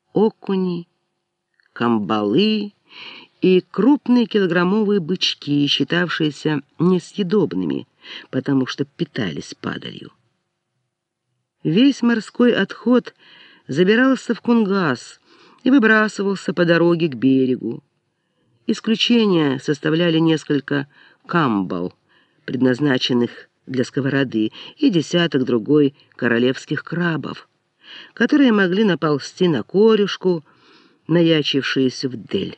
окуни, камбалы и крупные килограммовые бычки, считавшиеся несъедобными, потому что питались падалью. Весь морской отход забирался в Кунгас и выбрасывался по дороге к берегу. Исключения составляли несколько камбал, предназначенных для сковороды, и десяток другой королевских крабов, которые могли наползти на корюшку, наячившуюся вдель.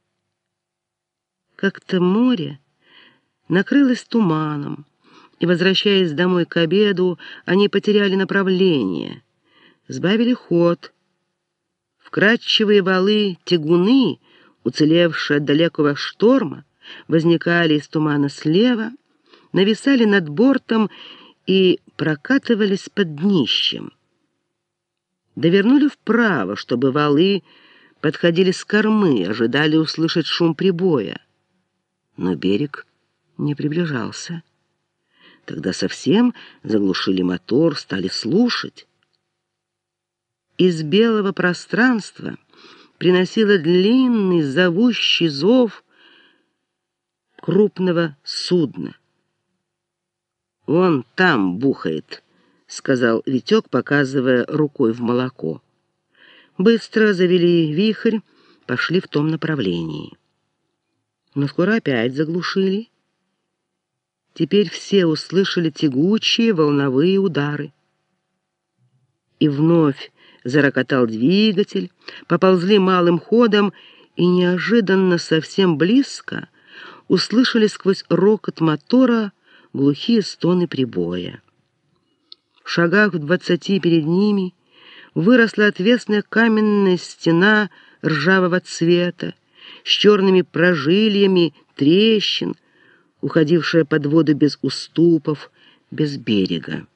Как-то море накрылось туманом, и, возвращаясь домой к обеду, они потеряли направление, сбавили ход. Вкрадчивые валы-тягуны, уцелевшие от далекого шторма, возникали из тумана слева, нависали над бортом и прокатывались под днищем. Довернули вправо, чтобы валы подходили с кормы, ожидали услышать шум прибоя. Но берег не приближался. Тогда совсем заглушили мотор, стали слушать. Из белого пространства приносило длинный зовущий зов крупного судна. «Он там бухает», — сказал Витек, показывая рукой в молоко. Быстро завели вихрь, пошли в том направлении. Но скоро опять заглушили. Теперь все услышали тягучие волновые удары. И вновь зарокотал двигатель, поползли малым ходом, и неожиданно совсем близко услышали сквозь рокот мотора глухие стоны прибоя. В шагах в 20 перед ними выросла отвесная каменная стена ржавого цвета с черными прожильями трещин, уходившая под воду без уступов, без берега.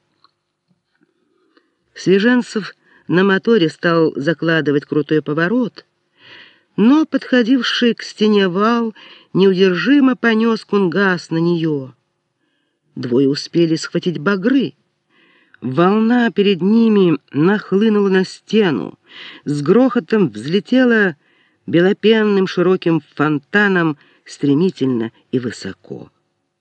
Свеженцев на моторе стал закладывать крутой поворот, но подходивший к стене вал неудержимо понес Кунгас на нее. Двое успели схватить багры. Волна перед ними нахлынула на стену, с грохотом взлетела белопенным широким фонтаном стремительно и высоко.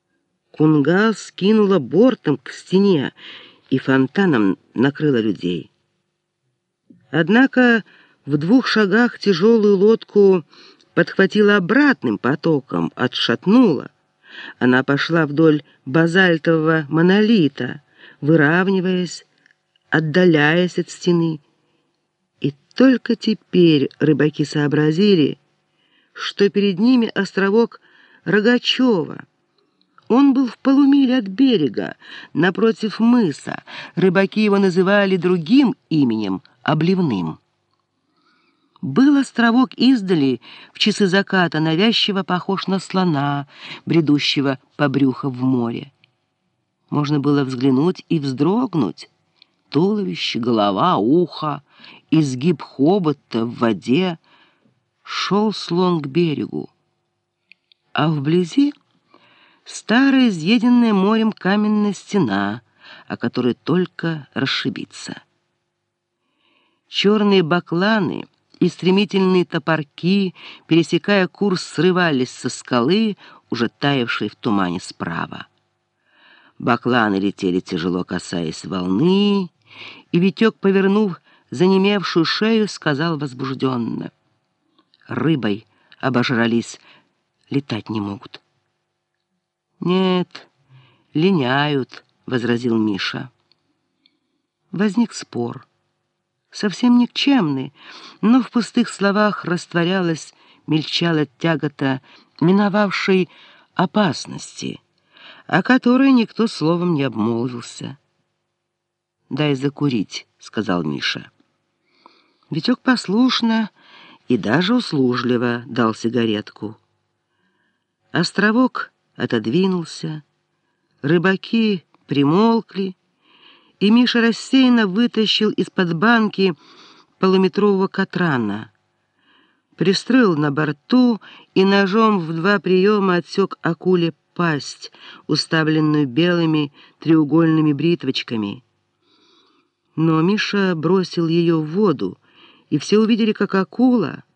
Кунгас кинула бортом к стене, и фонтаном накрыла людей. Однако в 2 шагах тяжелую лодку подхватила обратным потоком, отшатнула. Она пошла вдоль базальтового монолита, выравниваясь, отдаляясь от стены. И только теперь рыбаки сообразили, что перед ними островок Рогачева. Он был в полумиле от берега, напротив мыса. Рыбаки его называли другим именем — Обливным. Был островок издали в часы заката навязчиво похож на слона, бредущего по брюху в море. Можно было взглянуть и вздрогнуть. Туловище, голова, ухо, изгиб хобота в воде. Шел слон к берегу. А вблизи старая, изъеденная морем каменная стена, о которой только расшибиться. Черные бакланы и стремительные топорки, пересекая курс, срывались со скалы, уже таявшей в тумане справа. Бакланы летели тяжело, касаясь волны, и Витек, повернув занемевшую шею, сказал возбужденно: «Рыбой обожрались, летать не могут». «Нет, линяют», — возразил Миша. Возник спор. Совсем никчемный, но в пустых словах растворялась, мельчала тягота миновавшей опасности, о которой никто словом не обмолвился. «Дай закурить», — сказал Миша. Витек послушно и даже услужливо дал сигаретку. Островок отодвинулся, рыбаки примолкли, и Миша рассеянно вытащил из-под банки полуметрового катрана, пристроил на борту и ножом в 2 приема отсек акуле пасть, уставленную белыми треугольными бритвочками. Но Миша бросил ее в воду и все увидели, как акула